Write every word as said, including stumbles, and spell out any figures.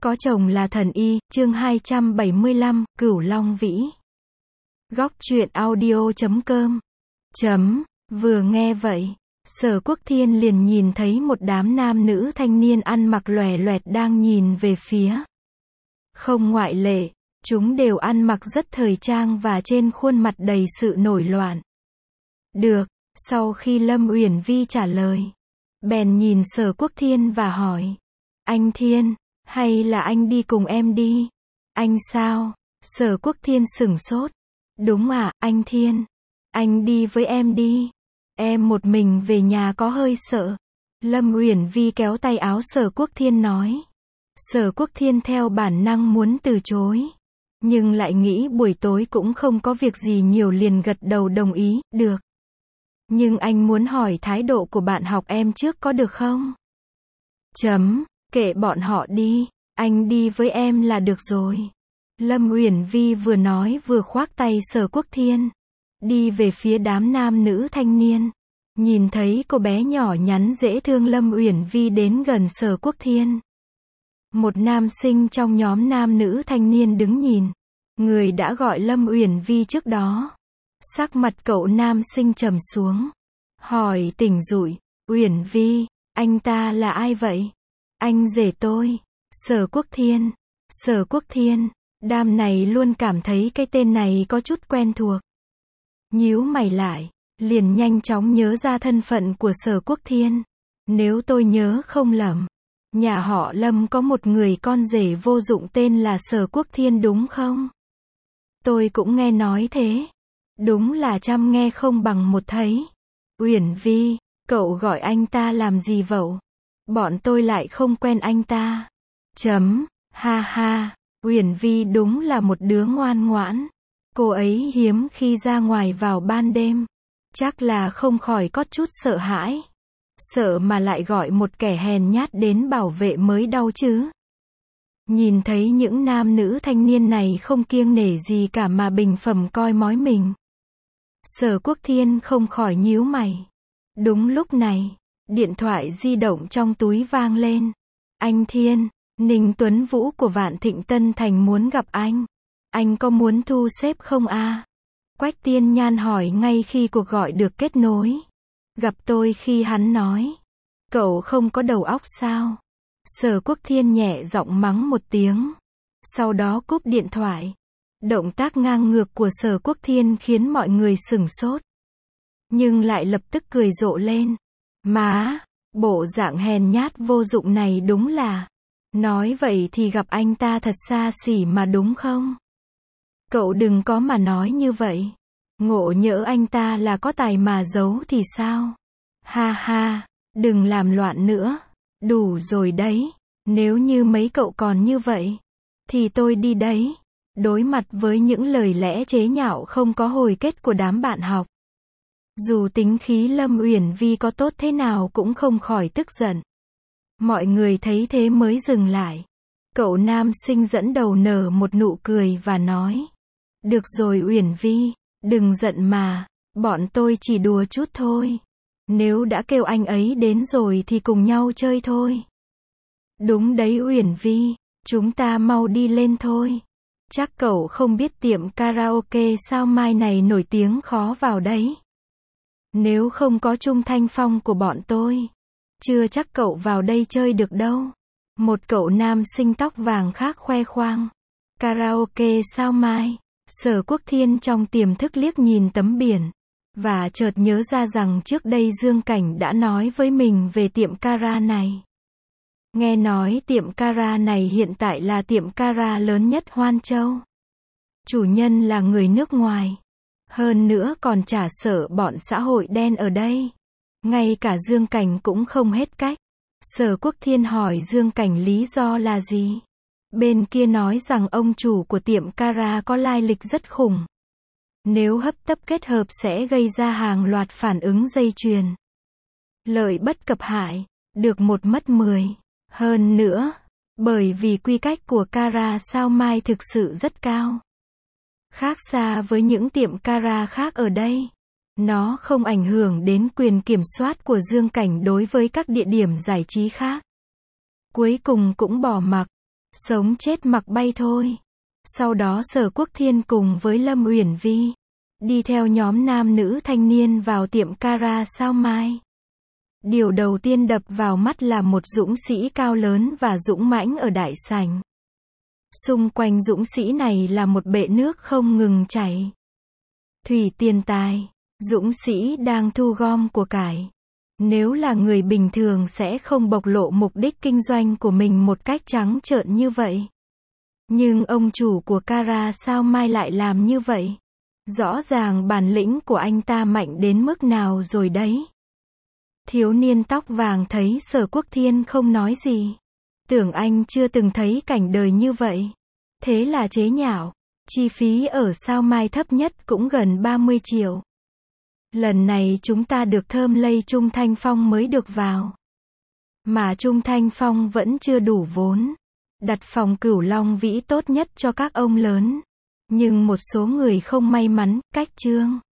Có chồng là thần y, chương hai trăm bảy mươi lăm, Cửu Long Vĩ. Góc truyện audio chấm com. Chấm, vừa nghe vậy, Sở Quốc Thiên liền nhìn thấy một đám nam nữ thanh niên ăn mặc lòe loẹt đang nhìn về phía. Không ngoại lệ, chúng đều ăn mặc rất thời trang và trên khuôn mặt đầy sự nổi loạn. Được, sau khi Lâm Uyển Vi trả lời, bèn nhìn Sở Quốc Thiên và hỏi, anh Thiên, hay là anh đi cùng em đi? Anh sao? Sở Quốc Thiên sửng sốt. Đúng à, anh Thiên. Anh đi với em đi. Em một mình về nhà có hơi sợ. Lâm Uyển Vi kéo tay áo Sở Quốc Thiên nói. Sở Quốc Thiên theo bản năng muốn từ chối. Nhưng lại nghĩ buổi tối cũng không có việc gì nhiều liền gật đầu đồng ý, được. Nhưng anh muốn hỏi thái độ của bạn học em trước có được không? Chấm. Kệ bọn họ đi, anh đi với em là được rồi. Lâm Uyển Vi vừa nói vừa khoác tay Sở Quốc Thiên, đi về phía đám nam nữ thanh niên. Nhìn thấy cô bé nhỏ nhắn dễ thương Lâm Uyển Vi đến gần Sở Quốc Thiên. Một nam sinh trong nhóm nam nữ thanh niên đứng nhìn, người đã gọi Lâm Uyển Vi trước đó. Sắc mặt cậu nam sinh trầm xuống, hỏi tỉnh rụi, Uyển Vi, anh ta là ai vậy? Anh rể tôi. Sở Quốc Thiên. Sở Quốc Thiên. Đám này luôn cảm thấy cái tên này có chút quen thuộc. Nhíu mày lại, liền nhanh chóng nhớ ra thân phận của Sở Quốc Thiên. Nếu tôi nhớ không lầm, nhà họ Lâm có một người con rể vô dụng tên là Sở Quốc Thiên đúng không? Tôi cũng nghe nói thế. Đúng là trăm nghe không bằng một thấy. Uyển Vi, cậu gọi anh ta làm gì vậy? Bọn tôi lại không quen anh ta. Chấm, ha ha, Uyển Vi đúng là một đứa ngoan ngoãn. Cô ấy hiếm khi ra ngoài vào ban đêm. Chắc là không khỏi có chút sợ hãi. Sợ mà lại gọi một kẻ hèn nhát đến bảo vệ mới đau chứ. Nhìn thấy những nam nữ thanh niên này không kiêng nể gì cả mà bình phẩm coi mói mình. Sở Quốc Thiên không khỏi nhíu mày. Đúng lúc này, điện thoại di động trong túi vang lên. Anh Thiên, Ninh Tuấn Vũ của Vạn Thịnh Tân Thành muốn gặp anh. Anh có muốn thu xếp không a? À? Quách Tiên Nhan hỏi ngay khi cuộc gọi được kết nối. Gặp tôi khi hắn nói. Cậu không có đầu óc sao? Sở Quốc Thiên nhẹ giọng mắng một tiếng. Sau đó cúp điện thoại. Động tác ngang ngược của Sở Quốc Thiên khiến mọi người sửng sốt. Nhưng lại lập tức cười rộ lên. Má, bộ dạng hèn nhát vô dụng này đúng là. Nói vậy thì gặp anh ta thật xa xỉ mà đúng không? Cậu đừng có mà nói như vậy. Ngộ nhỡ anh ta là có tài mà giấu thì sao? Ha ha, đừng làm loạn nữa. Đủ rồi đấy. Nếu như mấy cậu còn như vậy, thì tôi đi đấy. Đối mặt với những lời lẽ chế nhạo không có hồi kết của đám bạn học. Dù tính khí Lâm Uyển Vi có tốt thế nào cũng không khỏi tức giận. Mọi người thấy thế mới dừng lại. Cậu nam sinh dẫn đầu nở một nụ cười và nói. Được rồi Uyển Vi, đừng giận mà, bọn tôi chỉ đùa chút thôi. Nếu đã kêu anh ấy đến rồi thì cùng nhau chơi thôi. Đúng đấy Uyển Vi, chúng ta mau đi lên thôi. Chắc cậu không biết tiệm karaoke sao mai này nổi tiếng khó vào đấy. Nếu không có Trung Thanh Phong của bọn tôi, chưa chắc cậu vào đây chơi được đâu. Một cậu nam sinh tóc vàng khác khoe khoang. Karaoke sao mai? Sở Quốc Thiên trong tiềm thức liếc nhìn tấm biển. Và chợt nhớ ra rằng trước đây Dương Cảnh đã nói với mình về tiệm kara này. Nghe nói tiệm kara này hiện tại là tiệm kara lớn nhất Hoan Châu. Chủ nhân là người nước ngoài. Hơn nữa còn chả sợ bọn xã hội đen ở đây. Ngay cả Dương Cảnh cũng không hết cách. Sở Quốc Thiên hỏi Dương Cảnh lý do là gì? Bên kia nói rằng ông chủ của tiệm kara có lai lịch rất khủng. Nếu hấp tấp kết hợp sẽ gây ra hàng loạt phản ứng dây chuyền. Lợi bất cập hại, được một mất mười. Hơn nữa, bởi vì quy cách của kara sao mai thực sự rất cao. Khác xa với những tiệm kara khác ở đây. Nó không ảnh hưởng đến quyền kiểm soát của Dương Cảnh đối với các địa điểm giải trí khác. Cuối cùng cũng bỏ mặc. sống chết mặc bay thôi. Sau đó Sở Quốc Thiên cùng với Lâm Uyển Vi đi theo nhóm nam nữ thanh niên vào tiệm Cara sao mai. Điều đầu tiên đập vào mắt là một dũng sĩ cao lớn và dũng mãnh ở đại sảnh. Xung quanh dũng sĩ này là một bệ nước không ngừng chảy. Thủy tiền tài. Dũng sĩ đang thu gom của cải. Nếu là người bình thường sẽ không bộc lộ mục đích kinh doanh của mình một cách trắng trợn như vậy. Nhưng ông chủ của Cara sao mai lại làm như vậy. Rõ ràng bản lĩnh của anh ta mạnh đến mức nào rồi đấy. Thiếu niên tóc vàng thấy Sở Quốc Thiên không nói gì. Tưởng anh chưa từng thấy cảnh đời như vậy. Thế là chế nhạo. Chi phí ở sao mai thấp nhất cũng gần ba mươi triệu. Lần này chúng ta được thơm lây Trung Thanh Phong mới được vào. Mà Trung Thanh Phong vẫn chưa đủ vốn. Đặt phòng Cửu Long Vĩ tốt nhất cho các ông lớn. Nhưng một số người không may mắn, cách chương.